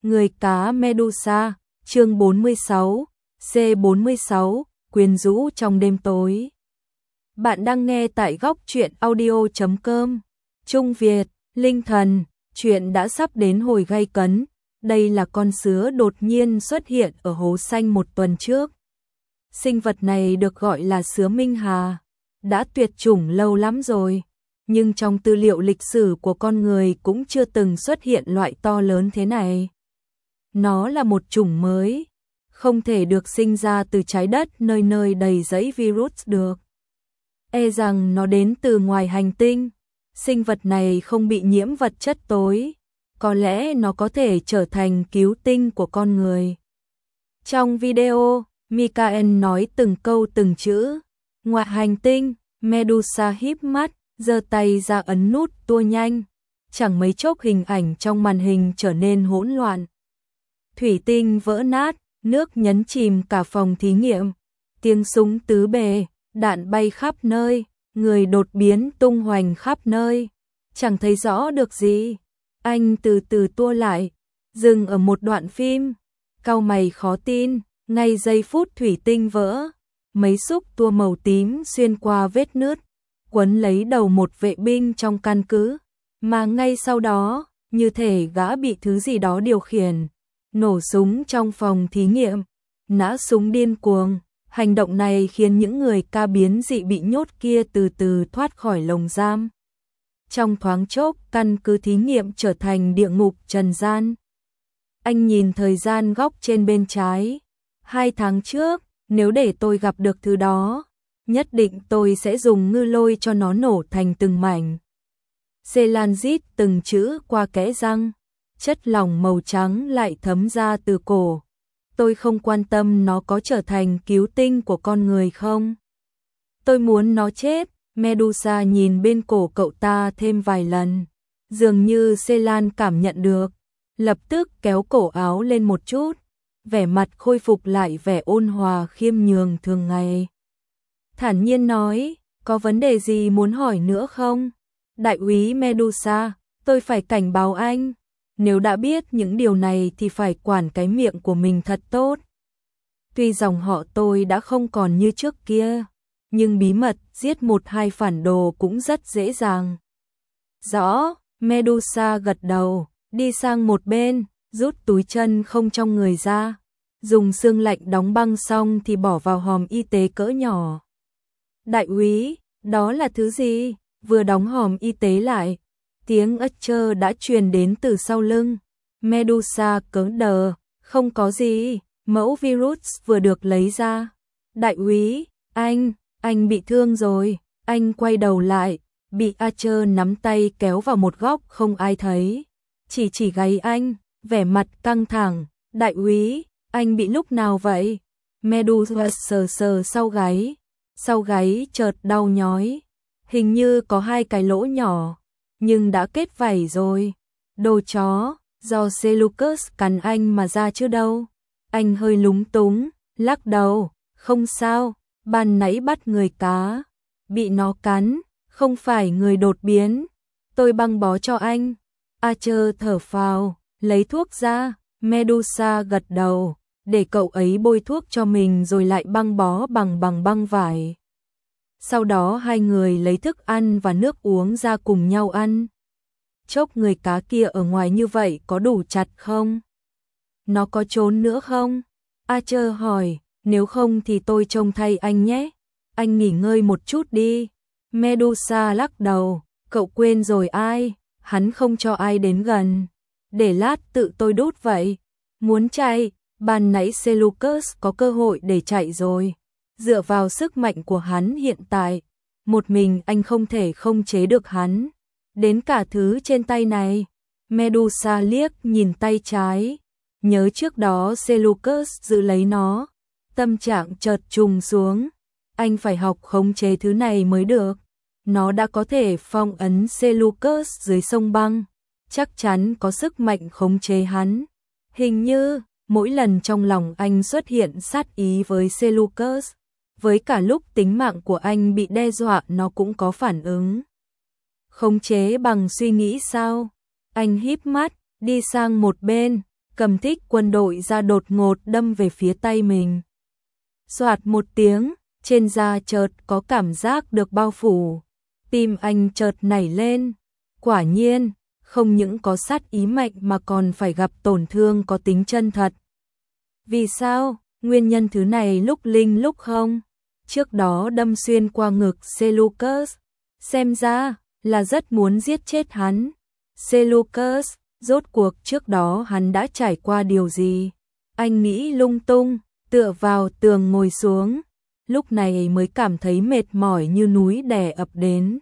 Người cá Medusa, chương 46, C46, quyến rũ trong đêm tối. Bạn đang nghe tại góc truyện audio.com. Trung Việt, Linh Thần, chuyện đã sắp đến hồi gay cấn. Đây là con sứa đột nhiên xuất hiện ở hố xanh một tuần trước. Sinh vật này được gọi là sứa Minh Hà, đã tuyệt chủng lâu lắm rồi. Nhưng trong tư liệu lịch sử của con người cũng chưa từng xuất hiện loại to lớn thế này. Nó là một chủng mới, không thể được sinh ra từ trái đất nơi nơi đầy rẫy virus được. E rằng nó đến từ ngoài hành tinh. Sinh vật này không bị nhiễm vật chất tối, có lẽ nó có thể trở thành cứu tinh của con người. Trong video, Michael nói từng câu từng chữ. Ngoài hành tinh, Medusa híp mắt, giơ tay ra ấn nút tua nhanh. Chẳng mấy chốc hình ảnh trong màn hình trở nên hỗn loạn. Thủy tinh vỡ nát, nước nhấn chìm cả phòng thí nghiệm. Tiếng súng tứ bề, đạn bay khắp nơi, người đột biến tung hoành khắp nơi. Chẳng thấy rõ được gì. Anh từ từ tua lại, dừng ở một đoạn phim. Cau mày khó tin, ngay giây phút thủy tinh vỡ. Mấy xúc tua màu tím xuyên qua vết nứt, quấn lấy đầu một vệ binh trong căn cứ. Mà ngay sau đó, như thể gã bị thứ gì đó điều khiển. Nổ súng trong phòng thí nghiệm, nã súng điên cuồng. Hành động này khiến những người ca biến dị bị nhốt kia từ từ thoát khỏi lồng giam. Trong thoáng chốc, căn cứ thí nghiệm trở thành địa ngục trần gian. Anh nhìn thời gian góc trên bên trái. 2 tháng trước, nếu để tôi gặp được thứ đó, nhất định tôi sẽ dùng ngư lôi cho nó nổ thành từng mảnh. Selan rít từng chữ qua kẽ răng. Chất lỏng màu trắng lại thấm ra từ cổ. Tôi không quan tâm nó có trở thành cứu tinh của con người không. Tôi muốn nó chết. Medusa nhìn bên cổ cậu ta thêm vài lần. Dường như Selan cảm nhận được. Lập tức kéo cổ áo lên một chút. Vẻ mặt khôi phục lại vẻ ôn hòa khiêm nhường thường ngày. Thản nhiên nói, có vấn đề gì muốn hỏi nữa không? Đại úy Medusa, tôi phải cảnh báo anh. Nếu đã biết những điều này thì phải quản cái miệng của mình thật tốt. Tuy dòng họ tôi đã không còn như trước kia, nhưng bí mật giết 1-2 phản đồ cũng rất dễ dàng. Rõ, Medusa gật đầu, đi sang một bên, rút túi chân không trong người ra. Dùng xương lạnh đóng băng xong thì bỏ vào hòm y tế cỡ nhỏ. Đại úy, đó là thứ gì? Vừa đóng hòm y tế lại, tiếng ất chơ đã truyền đến từ sau lưng. Medusa cứng đờ, không có gì, mẫu virus vừa được lấy ra. Đại úy, anh bị thương rồi. Anh quay đầu lại, bị Archer nắm tay kéo vào một góc không ai thấy. Chỉ gáy anh, vẻ mặt căng thẳng. Đại úy, anh bị lúc nào vậy? Medusa sờ sau gáy chợt đau nhói. Hình như có 2 cái lỗ nhỏ, nhưng đã kết vảy rồi. Đồ chó, do Seleucus cắn anh mà ra chứ đâu. Anh hơi lúng túng, lắc đầu, không sao, ban nãy bắt người cá, bị nó cắn, không phải người đột biến. Tôi băng bó cho anh. Archer thở phào, lấy thuốc ra. Medusa gật đầu, để cậu ấy bôi thuốc cho mình rồi lại băng bó bằng băng vải. Sau đó 2 người lấy thức ăn và nước uống ra cùng nhau ăn. Chốc người cá kia ở ngoài như vậy có đủ chặt không? Nó có trốn nữa không? Archer hỏi, nếu không thì tôi trông thay anh nhé. Anh nghỉ ngơi một chút đi. Medusa lắc đầu, cậu quên rồi ai? Hắn không cho ai đến gần. Để lát tự tôi đút vậy. Muốn chạy, ban nãy Seleucus có cơ hội để chạy rồi. Dựa vào sức mạnh của hắn hiện tại, một mình anh không thể không chế được hắn. Đến cả thứ trên tay này. Medusa liếc nhìn tay trái. Nhớ trước đó Seleucus giữ lấy nó. Tâm trạng chợt trùng xuống. Anh phải học khống chế thứ này mới được. Nó đã có thể phong ấn Seleucus dưới sông băng. Chắc chắn có sức mạnh khống chế hắn. Hình như mỗi lần trong lòng anh xuất hiện sát ý với Seleucus, với cả lúc tính mạng của anh bị đe dọa nó cũng có phản ứng. Khống chế bằng suy nghĩ sao? Anh híp mắt, đi sang một bên, cầm thích quân đội ra đột ngột đâm về phía tay mình. Soạt một tiếng, trên da chợt có cảm giác được bao phủ. Tim anh chợt nảy lên. Quả nhiên, không những có sát ý mạnh mà còn phải gặp tổn thương có tính chân thật. Vì sao? Nguyên nhân thứ này lúc linh lúc không. Trước đó đâm xuyên qua ngực Seleucus, xem ra là rất muốn giết chết hắn. Seleucus, rốt cuộc trước đó hắn đã trải qua điều gì? Anh nghĩ lung tung, tựa vào tường ngồi xuống, lúc này mới cảm thấy mệt mỏi như núi đè ập đến.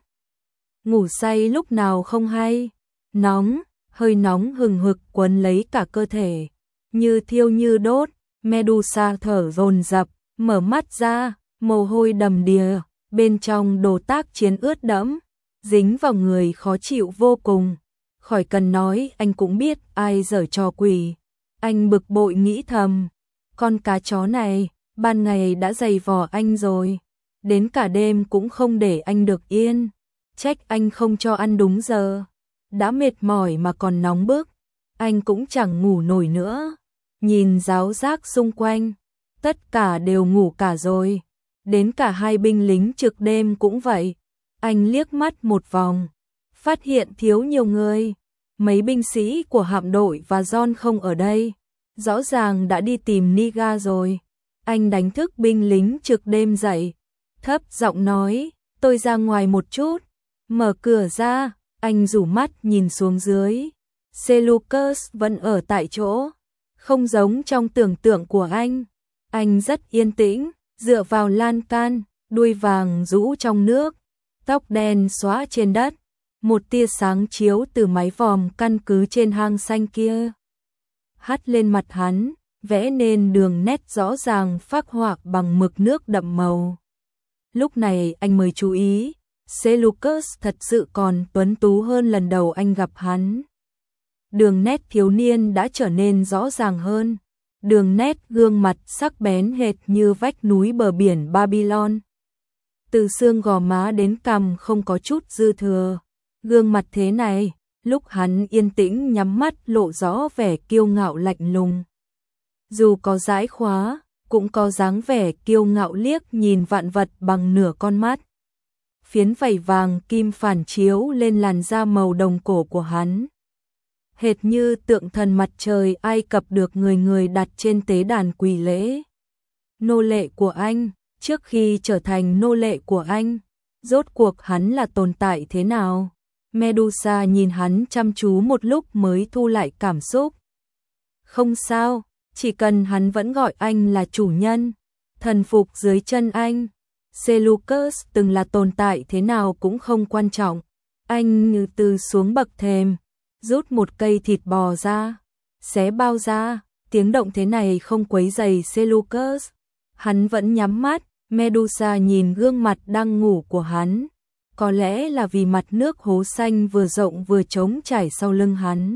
Ngủ say lúc nào không hay, nóng, hơi nóng hừng hực quấn lấy cả cơ thể, như thiêu như đốt. Medusa thở dồn dập, mở mắt ra, mồ hôi đầm đìa, bên trong đồ tác chiến ướt đẫm, dính vào người khó chịu vô cùng. Khỏi cần nói, anh cũng biết ai giở trò quỷ. Anh bực bội nghĩ thầm, con cá chó này, ban ngày đã giày vò anh rồi, đến cả đêm cũng không để anh được yên. Trách anh không cho ăn đúng giờ, đã mệt mỏi mà còn nóng bức, anh cũng chẳng ngủ nổi nữa. Nhìn giáo giác xung quanh, tất cả đều ngủ cả rồi, đến cả hai binh lính trực đêm cũng vậy. Anh liếc mắt một vòng, phát hiện thiếu nhiều người, mấy binh sĩ của hạm đội và John không ở đây, rõ ràng đã đi tìm Niga rồi. Anh đánh thức binh lính trực đêm dậy, thấp giọng nói, tôi ra ngoài một chút. Mở cửa ra, anh rủ mắt nhìn xuống dưới, Seleucus vẫn ở tại chỗ. Không giống trong tưởng tượng của anh rất yên tĩnh, dựa vào lan can, đuôi vàng rũ trong nước, tóc đen xóa trên đất, một tia sáng chiếu từ mái vòm căn cứ trên hang xanh kia hắt lên mặt hắn, vẽ nên đường nét rõ ràng phác họa bằng mực nước đậm màu. Lúc này anh mới chú ý, Seleucus thật sự còn tuấn tú hơn lần đầu anh gặp hắn. Đường nét thiếu niên đã trở nên rõ ràng hơn, đường nét gương mặt sắc bén hệt như vách núi bờ biển Babylon. Từ xương gò má đến cằm không có chút dư thừa. Gương mặt thế này, lúc hắn yên tĩnh nhắm mắt lộ rõ vẻ kiêu ngạo lạnh lùng. Dù có dãi khóa, cũng có dáng vẻ kiêu ngạo liếc nhìn vạn vật bằng nửa con mắt. Phiến vảy vàng kim phản chiếu lên làn da màu đồng cổ của hắn, hệt như tượng thần mặt trời Ai Cập được người người đặt trên tế đàn quỳ lễ. Nô lệ của anh, trước khi trở thành nô lệ của anh, rốt cuộc hắn là tồn tại thế nào? Medusa nhìn hắn chăm chú một lúc mới thu lại cảm xúc. Không sao, chỉ cần hắn vẫn gọi anh là chủ nhân, thần phục dưới chân anh. Seleucus từng là tồn tại thế nào cũng không quan trọng. Anh như từ xuống bậc thềm, rút một cây thịt bò ra, xé bao ra, tiếng động thế này không quấy rầy Seleucus. Hắn vẫn nhắm mắt. Medusa nhìn gương mặt đang ngủ của hắn, có lẽ là vì mặt nước hố xanh vừa rộng vừa trống trải sau lưng hắn.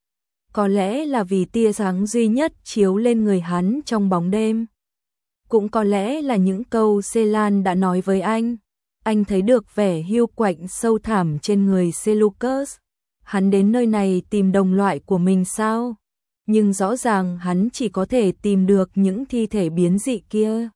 Có lẽ là vì tia sáng duy nhất chiếu lên người hắn trong bóng đêm. Cũng có lẽ là những câu Selan đã nói với anh thấy được vẻ hiu quạnh sâu thẳm trên người Seleucus. Hắn đến nơi này tìm đồng loại của mình sao? Nhưng rõ ràng hắn chỉ có thể tìm được những thi thể biến dị kia.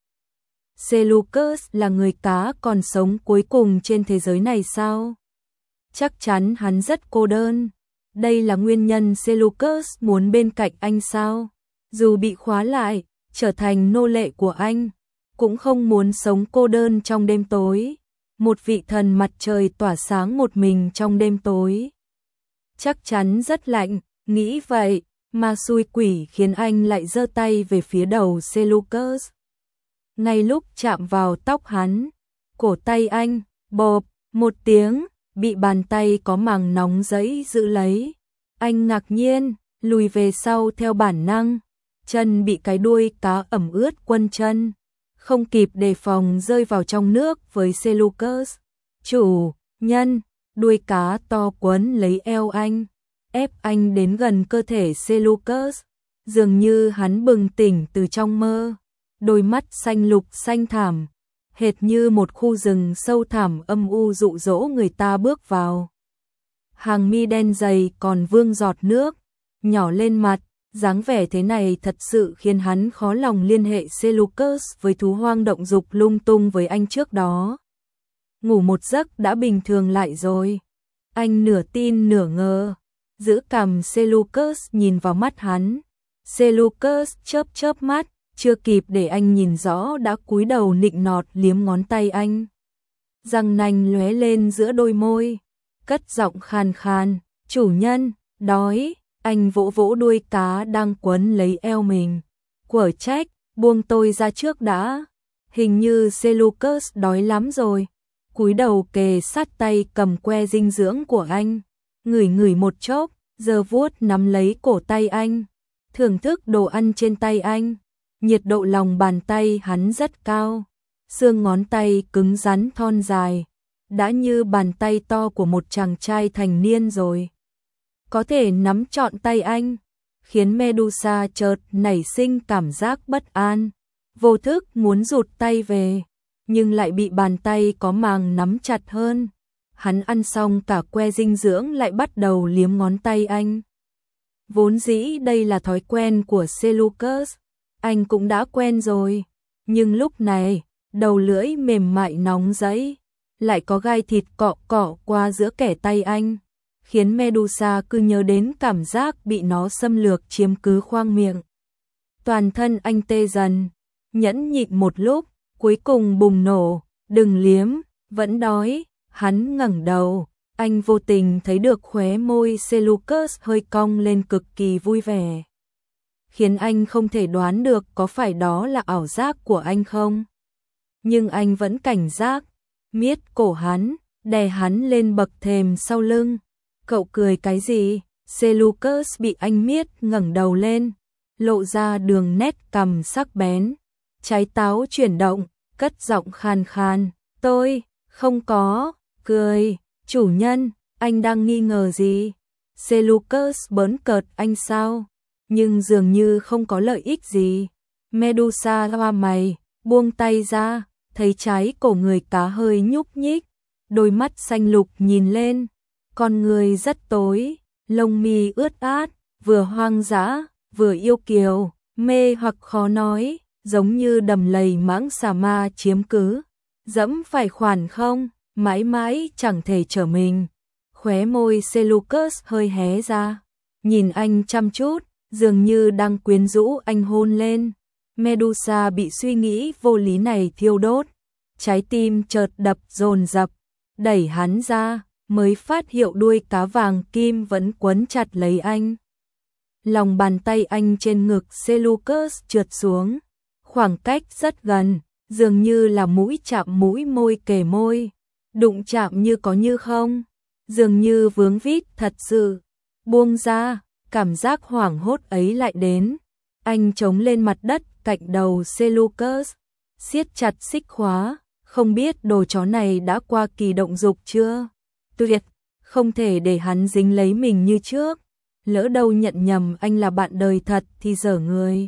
Seleucus là người cá còn sống cuối cùng trên thế giới này sao? Chắc chắn hắn rất cô đơn. Đây là nguyên nhân Seleucus muốn bên cạnh anh sao? Dù bị khóa lại, trở thành nô lệ của anh, cũng không muốn sống cô đơn trong đêm tối. Một vị thần mặt trời tỏa sáng một mình trong đêm tối. Chắc chắn rất lạnh, nghĩ vậy, mà xui quỷ khiến anh lại giơ tay về phía đầu Seleucus. Ngay lúc chạm vào tóc hắn, cổ tay anh, bộp, một tiếng, bị bàn tay có màng nóng giấy giữ lấy. Anh ngạc nhiên, lùi về sau theo bản năng, chân bị cái đuôi cá ẩm ướt quấn chân, không kịp đề phòng rơi vào trong nước với Seleucus. Chủ nhân, đuôi cá to quấn lấy eo anh, ép anh đến gần cơ thể Seleucus, dường như hắn bừng tỉnh từ trong mơ. Đôi mắt xanh lục xanh thẳm, hệt như một khu rừng sâu thẳm âm u dụ dỗ người ta bước vào. Hàng mi đen dày còn vương giọt nước, nhỏ lên mặt, Dáng vẻ thế này thật sự khiến hắn khó lòng liên hệ Seleucus với thú hoang động dục lung tung với anh trước đó. Ngủ một giấc đã bình thường lại rồi. Anh nửa tin nửa ngờ, giữ cằm Seleucus nhìn vào mắt hắn. Seleucus chớp chớp mắt, chưa kịp để anh nhìn rõ đã cúi đầu nịnh nọt liếm ngón tay anh. Răng nanh lóe lên giữa đôi môi, cất giọng khàn khàn, "Chủ nhân, đói." Anh vỗ vỗ đuôi cá đang quấn lấy eo mình. "Quở trách, buông tôi ra trước đã." Hình như Seleucus đói lắm rồi. Cúi đầu kề sát tay cầm que dinh dưỡng của anh, ngửi ngửi một chốc, giơ vuốt nắm lấy cổ tay anh, thưởng thức đồ ăn trên tay anh. Nhiệt độ lòng bàn tay hắn rất cao, xương ngón tay cứng rắn thon dài, đã như bàn tay to của một chàng trai thành niên rồi. Có thể nắm trọn tay anh, khiến Medusa chợt nảy sinh cảm giác bất an, vô thức muốn rụt tay về, nhưng lại bị bàn tay có màng nắm chặt hơn. Hắn ăn xong cả que dinh dưỡng lại bắt đầu liếm ngón tay anh. Vốn dĩ đây là thói quen của Seleucus, anh cũng đã quen rồi, nhưng lúc này, đầu lưỡi mềm mại nóng rẫy, lại có gai thịt cọ cọ qua giữa kẻ tay anh, khiến Medusa cứ nhớ đến cảm giác bị nó xâm lược chiếm cứ khoang miệng. Toàn thân anh tê dần, nhẫn nhịn một lúc, cuối cùng bùng nổ, "Đừng liếm, vẫn đói." Hắn ngẩng đầu, anh vô tình thấy được khóe môi Seleucus hơi cong lên cực kỳ vui vẻ, khiến anh không thể đoán được có phải đó là ảo giác của anh không. Nhưng anh vẫn cảnh giác, miết cổ hắn, đè hắn lên bậc thềm sau lưng. "Cậu cười cái gì?" Seleucus bị anh miết ngẩng đầu lên, lộ ra đường nét cằm sắc bén, trái táo chuyển động, cất giọng khàn khàn, "Tôi không có cười." "Chủ nhân, anh đang nghi ngờ gì?" Seleucus bỡn cợt anh sao, nhưng dường như không có lợi ích gì. Medusa hoa mày, buông tay ra, thấy trái cổ người cá hơi nhúc nhích, đôi mắt xanh lục nhìn lên, con người rất tối, lông mi ướt át, vừa hoang dã, vừa yêu kiều, mê hoặc khó nói, giống như đầm lầy mãng xà ma chiếm cứ. Dẫm phải khoản không, mãi mãi chẳng thể trở mình. Khóe môi Seleucus hơi hé ra, nhìn anh chăm chút, dường như đang quyến rũ anh hôn lên. Medusa bị suy nghĩ vô lý này thiêu đốt, trái tim chợt đập dồn dập, đẩy hắn ra, mới phát hiện đuôi cá vàng kim vẫn quấn chặt lấy anh. Lòng bàn tay anh trên ngực Seleucus trượt xuống, khoảng cách rất gần, dường như là mũi chạm mũi, môi kề môi, đụng chạm như có như không, dường như vướng víu thật sự. Buông ra, cảm giác hoảng hốt ấy lại đến. Anh chống lên mặt đất cạnh đầu Seleucus, siết chặt xích khóa, không biết đồ chó này đã qua kỳ động dục chưa. Tuyệt, không thể để hắn dính lấy mình như trước, lỡ đâu nhận nhầm anh là bạn đời thật thì dở người.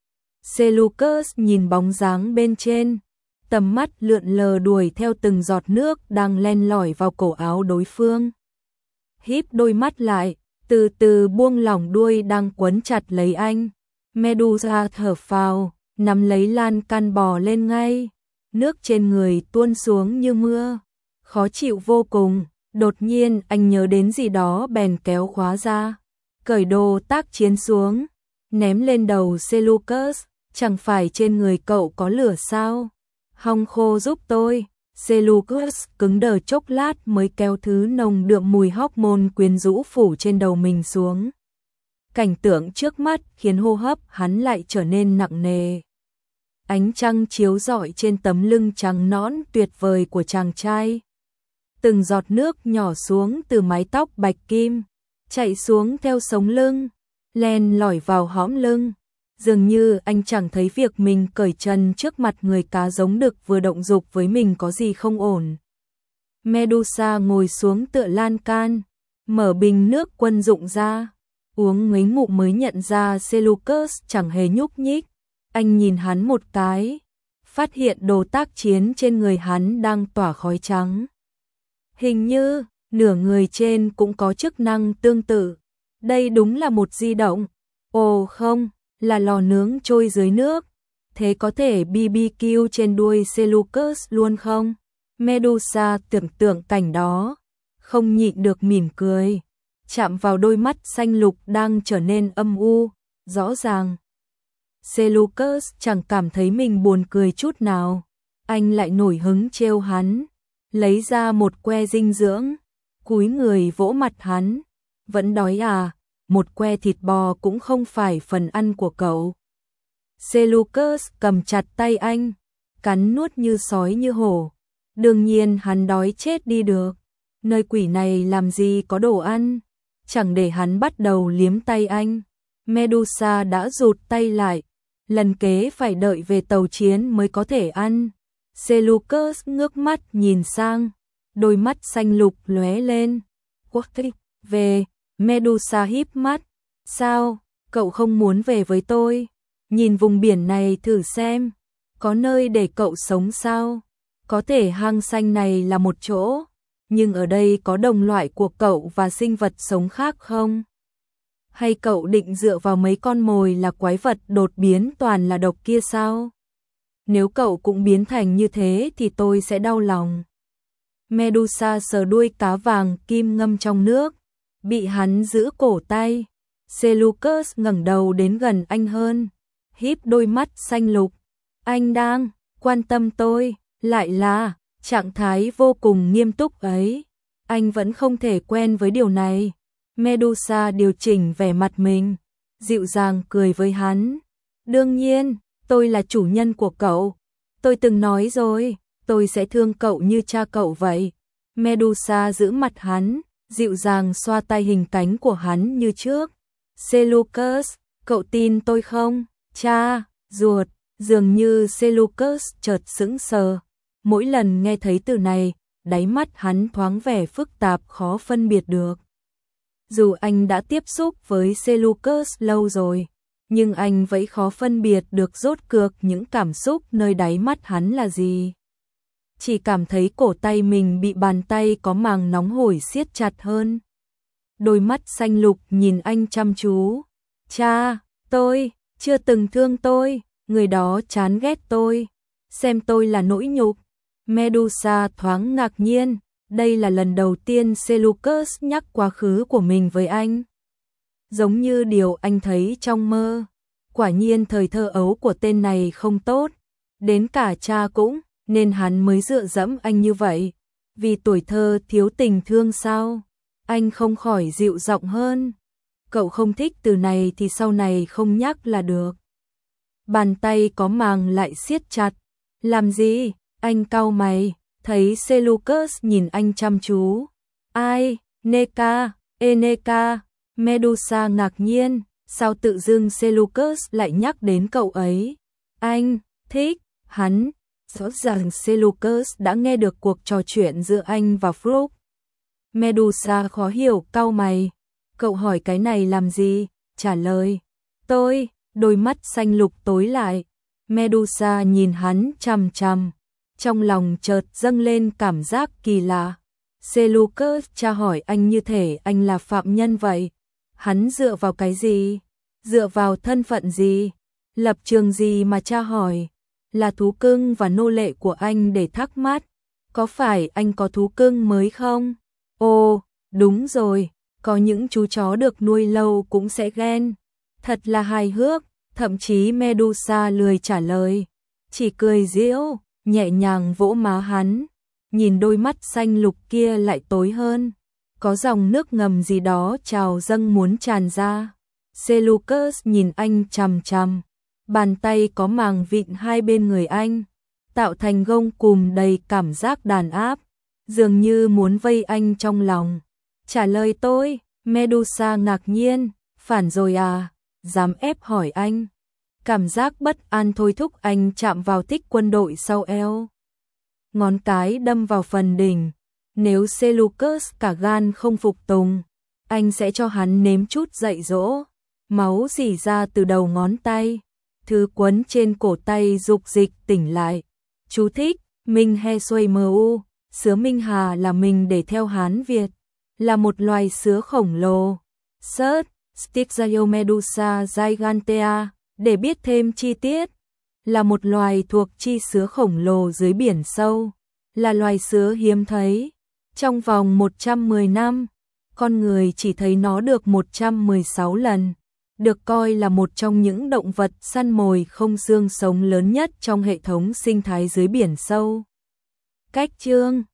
Seleucus nhìn bóng dáng bên trên, tầm mắt lượn lờ đuổi theo từng giọt nước đang len lỏi vào cổ áo đối phương. Híp đôi mắt lại, từ từ buông lỏng đuôi đang quấn chặt lấy anh. Medusa thở phào, nắm lấy lan can bò lên ngay. Nước trên người tuôn xuống như mưa, khó chịu vô cùng. Đột nhiên anh nhớ đến gì đó bèn kéo khóa ra, cởi đồ tác chiến xuống, ném lên đầu Seleucus. "Chẳng phải trên người cậu có lửa sao? Hong khô giúp tôi." Seleucus cứng đờ chốc lát mới kéo thứ nồng đượm mùi hormone quyến rũ phủ trên đầu mình xuống. Cảnh tượng trước mắt khiến hô hấp hắn lại trở nên nặng nề. Ánh trăng chiếu rọi trên tấm lưng trắng nõn tuyệt vời của chàng trai. Từng giọt nước nhỏ xuống từ mái tóc bạch kim, chạy xuống theo sống lưng, len lỏi vào hõm lưng. Dường như anh chẳng thấy việc mình cởi trần trước mặt người cá giống đực vừa động dục với mình có gì không ổn. Medusa ngồi xuống tựa lan can, mở bình nước quân dụng ra, uống mấy ngụm mới nhận ra Seleucus chẳng hề nhúc nhích. Anh nhìn hắn một cái, phát hiện đồ tác chiến trên người hắn đang tỏa khói trắng. Hình như nửa người trên cũng có chức năng tương tự. Đây đúng là một di động. Ồ không, là lò nướng trôi dưới nước. Thế có thể BBQ trên đuôi Seleucus luôn không? Medusa tưởng tượng cảnh đó, không nhịn được mỉm cười, chạm vào đôi mắt xanh lục đang trở nên âm u, rõ ràng. Seleucus chẳng cảm thấy mình buồn cười chút nào, anh lại nổi hứng trêu hắn, lấy ra một que dinh dưỡng, cúi người vỗ mặt hắn, vẫn đói à, một que thịt bò cũng không phải phần ăn của cậu. Seleucus cầm chặt tay anh, cắn nuốt như sói như hổ, đương nhiên hắn đói chết đi được, nơi quỷ này làm gì có đồ ăn, chẳng để hắn bắt đầu liếm tay anh. Medusa đã rụt tay lại, lần kế phải đợi về tàu chiến mới có thể ăn. Seleucus ngước mắt nhìn sang, đôi mắt xanh lục lóe lên. Về, Medusa híp mắt, sao, cậu không muốn về với tôi? Nhìn vùng biển này thử xem, có nơi để cậu sống sao? Có thể hang xanh này là một chỗ, nhưng ở đây có đồng loại của cậu và sinh vật sống khác không? Hay cậu định dựa vào mấy con mồi là quái vật đột biến toàn là độc kia sao? Nếu cậu cũng biến thành như thế thì tôi sẽ đau lòng. Medusa sờ đuôi cá vàng kim ngâm trong nước, bị hắn giữ cổ tay. Seleucus ngẩng đầu đến gần anh hơn, híp đôi mắt xanh lục. Anh đang quan tâm tôi, lại là trạng thái vô cùng nghiêm túc ấy. Anh vẫn không thể quen với điều này. Medusa điều chỉnh vẻ mặt mình, dịu dàng cười với hắn. Đương nhiên, tôi là chủ nhân của cậu. Tôi từng nói rồi, tôi sẽ thương cậu như cha cậu vậy. Medusa giữ mặt hắn, dịu dàng xoa tay hình cánh của hắn như trước. Seleucus, cậu tin tôi không? Cha, ruột, dường như Seleucus chợt sững sờ. Mỗi lần nghe thấy từ này, đáy mắt hắn thoáng vẻ phức tạp khó phân biệt được. Dù anh đã tiếp xúc với Seleucus lâu rồi, nhưng anh vẫn khó phân biệt được rốt cuộc những cảm xúc nơi đáy mắt hắn là gì. Chỉ cảm thấy cổ tay mình bị bàn tay có màng nóng hổi siết chặt hơn. Đôi mắt xanh lục nhìn anh chăm chú. Cha, tôi chưa từng thương tôi, người đó chán ghét tôi, xem tôi là nỗi nhục. Medusa thoáng ngạc nhiên, đây là lần đầu tiên Seleucus nhắc quá khứ của mình với anh. Giống như điều anh thấy trong mơ. Quả nhiên thời thơ ấu của tên này không tốt, đến cả cha cũng, nên hắn mới dựa dẫm anh như vậy. Vì tuổi thơ thiếu tình thương sao? Anh không khỏi dịu giọng hơn. Cậu không thích từ này thì sau này không nhắc là được. Bàn tay có màng lại siết chặt. Làm gì? Anh cau mày, thấy Seleucus nhìn anh chăm chú. Ai? Neka, Eneka. Medusa ngạc nhiên, sao tự dưng Seleucus lại nhắc đến cậu ấy? Anh thích hắn. Rõ ràng Seleucus đã nghe được cuộc trò chuyện giữa anh và Phúc. Medusa khó hiểu cau mày. Cậu hỏi cái này làm gì? Trả lời. Tôi, đôi mắt xanh lục tối lại. Medusa nhìn hắn chằm chằm. Trong lòng chợt dâng lên cảm giác kỳ lạ. Seleucus tra hỏi anh như thể anh là phạm nhân vậy. Hắn dựa vào cái gì? Dựa vào thân phận gì? Lập trường gì mà tra hỏi? Là thú cưng và nô lệ của anh để thắc mắc. Có phải anh có thú cưng mới không? Ồ, đúng rồi, có những chú chó được nuôi lâu cũng sẽ ghen. Thật là hài hước, thậm chí Medusa lười trả lời. Chỉ cười giễu, nhẹ nhàng vỗ má hắn. Nhìn đôi mắt xanh lục kia lại tối hơn. Có dòng nước ngầm gì đó trào dâng muốn tràn ra. Seleucus nhìn anh chằm chằm. Bàn tay có màng vịn hai bên người anh, tạo thành gông cùm đầy cảm giác đàn áp, dường như muốn vây anh trong lòng. Trả lời tôi, Medusa ngạc nhiên, phản rồi à, dám ép hỏi anh. Cảm giác bất an thôi thúc anh chạm vào thích quân đội sau eo. Ngón cái đâm vào phần đỉnh, nếu Seleucus cả gan không phục tùng, anh sẽ cho hắn nếm chút dạy dỗ. Máu rỉ ra từ đầu ngón tay. Thứ quấn trên cổ tay dục dịch tỉnh lại. Chú thích, Minh He Xuôi Mu, sứa Minh Hà là mình để theo Hán Việt, là một loài sứa khổng lồ. Styxiomedusa gigantea, để biết thêm chi tiết, là một loài thuộc chi sứa khổng lồ dưới biển sâu, là loài sứa hiếm thấy. Trong vòng 110 năm, con người chỉ thấy nó được 116 lần, được coi là một trong những động vật săn mồi không xương sống lớn nhất trong hệ thống sinh thái dưới biển sâu. Cách chương